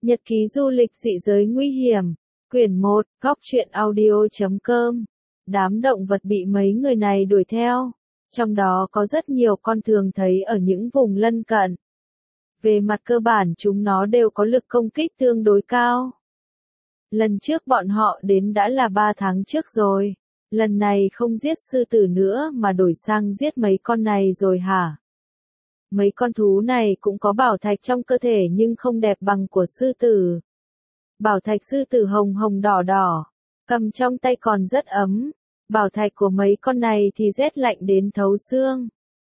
Nhật ký du lịch dị giới nguy hiểm. Quyển 1, Góc truyện audio.com. Đám động vật bị mấy người này đuổi theo. Trong đó có rất nhiều con thường thấy ở những vùng lân cận. Về mặt cơ bản chúng nó đều có lực công kích tương đối cao. Lần trước bọn họ đến đã là 3 tháng trước rồi. Lần này không giết sư tử nữa mà đổi sang giết mấy con này rồi hả? Mấy con thú này cũng có bảo thạch trong cơ thể nhưng không đẹp bằng của sư tử. Bảo thạch sư tử hồng hồng đỏ đỏ, cầm trong tay còn rất ấm. Bảo thạch của mấy con này thì rét lạnh đến thấu xương.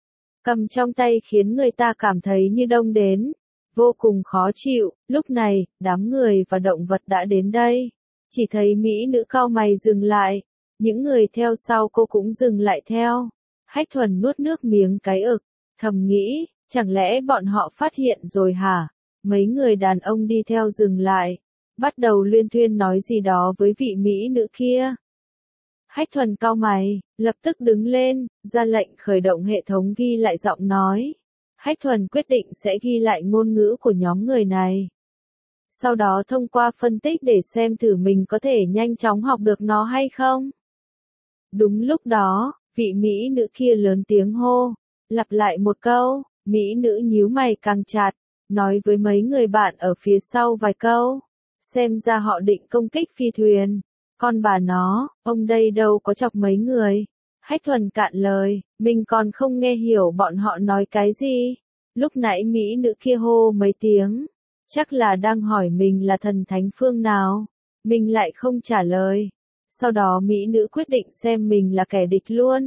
Cầm trong tay khiến người ta cảm thấy như đông đến, vô cùng khó chịu. Lúc này, đám người và động vật đã đến đây. Chỉ thấy mỹ nữ cau mày dừng lại, những người theo sau cô cũng dừng lại theo. Hách Thuần nuốt nước miếng cái ực, thầm nghĩ, chẳng lẽ bọn họ phát hiện rồi hả? Mấy người đàn ông đi theo dừng lại, bắt đầu luyên thuyên nói gì đó với vị mỹ nữ kia. Hách Thuần cau mày, lập tức đứng lên, ra lệnh khởi động hệ thống ghi lại giọng nói. Hách Thuần quyết định sẽ ghi lại ngôn ngữ của nhóm người này. Sau đó thông qua phân tích để xem thử mình có thể nhanh chóng học được nó hay không. Đúng lúc đó, vị mỹ nữ kia lớn tiếng hô, lặp lại một câu, mỹ nữ nhíu mày càng chặt, nói với mấy người bạn ở phía sau vài câu. Xem ra họ định công kích phi thuyền. Con bà nó, ông đây đâu có chọc mấy người. Hách Thuần cạn lời, mình còn không nghe hiểu bọn họ nói cái gì. Lúc nãy mỹ nữ kia hô mấy tiếng, chắc là đang hỏi mình là thần thánh phương nào. Mình lại không trả lời. Sau đó mỹ nữ quyết định xem mình là kẻ địch luôn.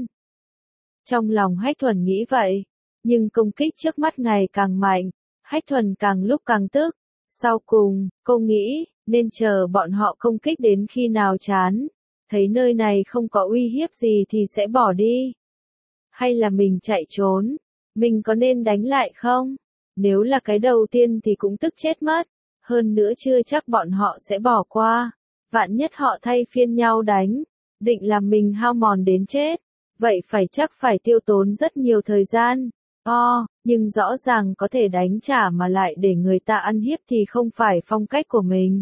Trong lòng Hách Thuần nghĩ vậy, nhưng công kích trước mắt ngày càng mạnh, Hách Thuần càng lúc càng tức. Sau cùng, cô nghĩ, nên chờ bọn họ công kích đến khi nào chán, thấy nơi này không có uy hiếp gì thì sẽ bỏ đi. Hay là mình chạy trốn, mình có nên đánh lại không? Nếu là cái đầu tiên thì cũng tức chết mất, hơn nữa chưa chắc bọn họ sẽ bỏ qua. Vạn nhất họ thay phiên nhau đánh, định làm mình hao mòn đến chết, vậy chắc phải tiêu tốn rất nhiều thời gian. Nhưng rõ ràng có thể đánh trả mà lại để người ta ăn hiếp thì không phải phong cách của mình.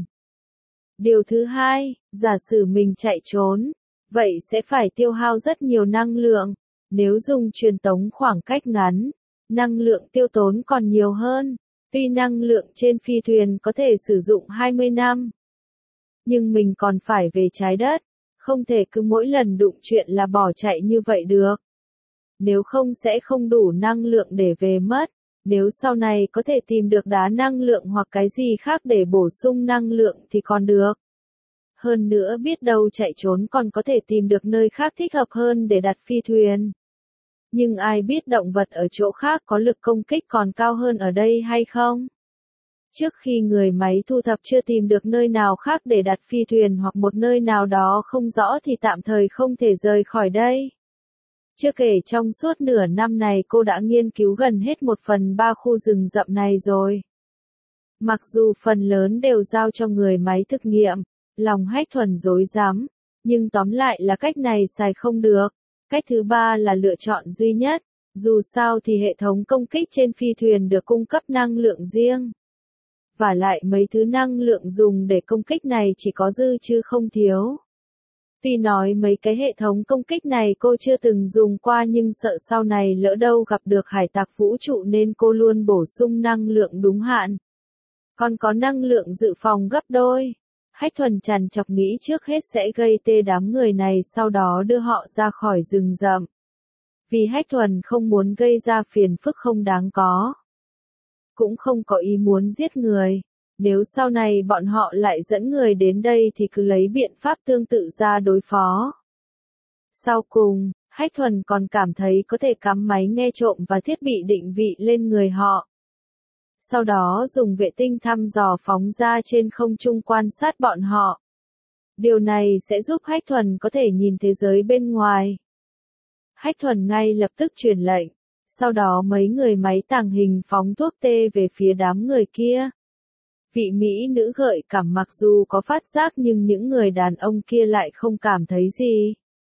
Điều thứ hai, giả sử mình chạy trốn, vậy sẽ phải tiêu hao rất nhiều năng lượng. Nếu dùng truyền tống khoảng cách ngắn, năng lượng tiêu tốn còn nhiều hơn. Tuy năng lượng trên phi thuyền có thể sử dụng 20 năm. Nhưng mình còn phải về trái đất, không thể cứ mỗi lần đụng chuyện là bỏ chạy như vậy được. Nếu không sẽ không đủ năng lượng để về mất. Nếu sau này có thể tìm được đá năng lượng hoặc cái gì khác để bổ sung năng lượng thì còn được. Hơn nữa biết đâu chạy trốn còn có thể tìm được nơi khác thích hợp hơn để đặt phi thuyền. Nhưng ai biết động vật ở chỗ khác có lực công kích còn cao hơn ở đây hay không? Trước khi người máy thu thập chưa tìm được nơi nào khác để đặt phi thuyền hoặc một nơi nào đó không rõ thì tạm thời không thể rời khỏi đây. Chưa kể trong suốt nửa năm này cô đã nghiên cứu gần hết 1/3 khu rừng rậm này rồi. Mặc dù phần lớn đều giao cho người máy thực nghiệm, lòng Hách Thuần rối rắm, nhưng tóm lại là cách này xài không được. Cách thứ ba là lựa chọn duy nhất, dù sao thì hệ thống công kích trên phi thuyền được cung cấp năng lượng riêng. Và lại mấy thứ năng lượng dùng để công kích này chỉ có dư chứ không thiếu. Tuy nói mấy cái hệ thống công kích này cô chưa từng dùng qua nhưng sợ sau này lỡ đâu gặp được hải tặc vũ trụ nên cô luôn bổ sung năng lượng đúng hạn. Còn có năng lượng dự phòng gấp đôi. Hách Thuần trằn trọc nghĩ trước hết sẽ gây tê đám người này sau đó đưa họ ra khỏi rừng rậm. Vì Hách Thuần không muốn gây ra phiền phức không đáng có. Cũng không có ý muốn giết người. Nếu sau này bọn họ lại dẫn người đến đây thì cứ lấy biện pháp tương tự ra đối phó. Sau cùng, Hách Thuần còn cảm thấy có thể cắm máy nghe trộm và thiết bị định vị lên người họ. Sau đó dùng vệ tinh thăm dò phóng ra trên không trung quan sát bọn họ. Điều này sẽ giúp Hách Thuần có thể nhìn thế giới bên ngoài. Hách Thuần ngay lập tức truyền lệnh. Sau đó mấy người máy tàng hình phóng thuốc tê về phía đám người kia. Vị mỹ nữ gợi cảm mặc dù có phát giác nhưng những người đàn ông kia lại không cảm thấy gì.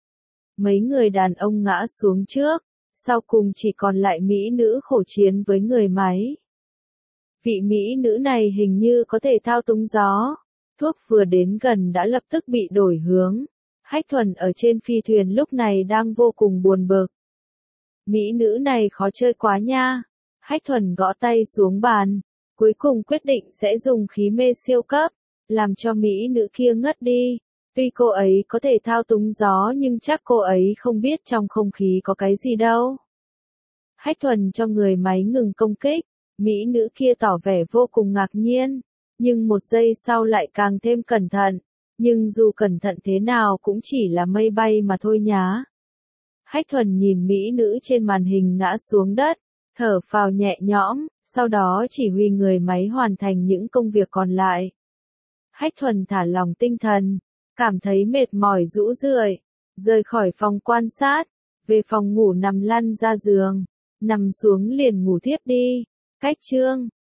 Mấy người đàn ông ngã xuống trước, sau cùng chỉ còn lại mỹ nữ khổ chiến với người máy. Vị mỹ nữ này hình như có thể thao túng gió. Thuốc vừa đến gần đã lập tức bị đổi hướng. Hách Thuần ở trên phi thuyền lúc này đang vô cùng buồn bực. Mỹ nữ này khó chơi quá nha. Hách Thuần gõ tay xuống bàn. Cuối cùng quyết định sẽ dùng khí mê siêu cấp. Làm cho mỹ nữ kia ngất đi. Tuy cô ấy có thể thao túng gió nhưng chắc cô ấy không biết trong không khí có cái gì đâu. Hách Thuần cho người máy ngừng công kích. Mỹ nữ kia tỏ vẻ vô cùng ngạc nhiên. Nhưng một giây sau lại càng thêm cẩn thận. Nhưng dù cẩn thận thế nào cũng chỉ là mây bay mà thôi nhá. Hách Thuần nhìn mỹ nữ trên màn hình ngã xuống đất. Thở phào nhẹ nhõm. Sau đó chỉ huy người máy hoàn thành những công việc còn lại. Hách Thuần thả lòng tinh thần. Cảm thấy mệt mỏi rũ rượi. Rời khỏi phòng quan sát. Về phòng ngủ nằm lăn ra giường. Nằm xuống liền ngủ thiếp đi. Cách chương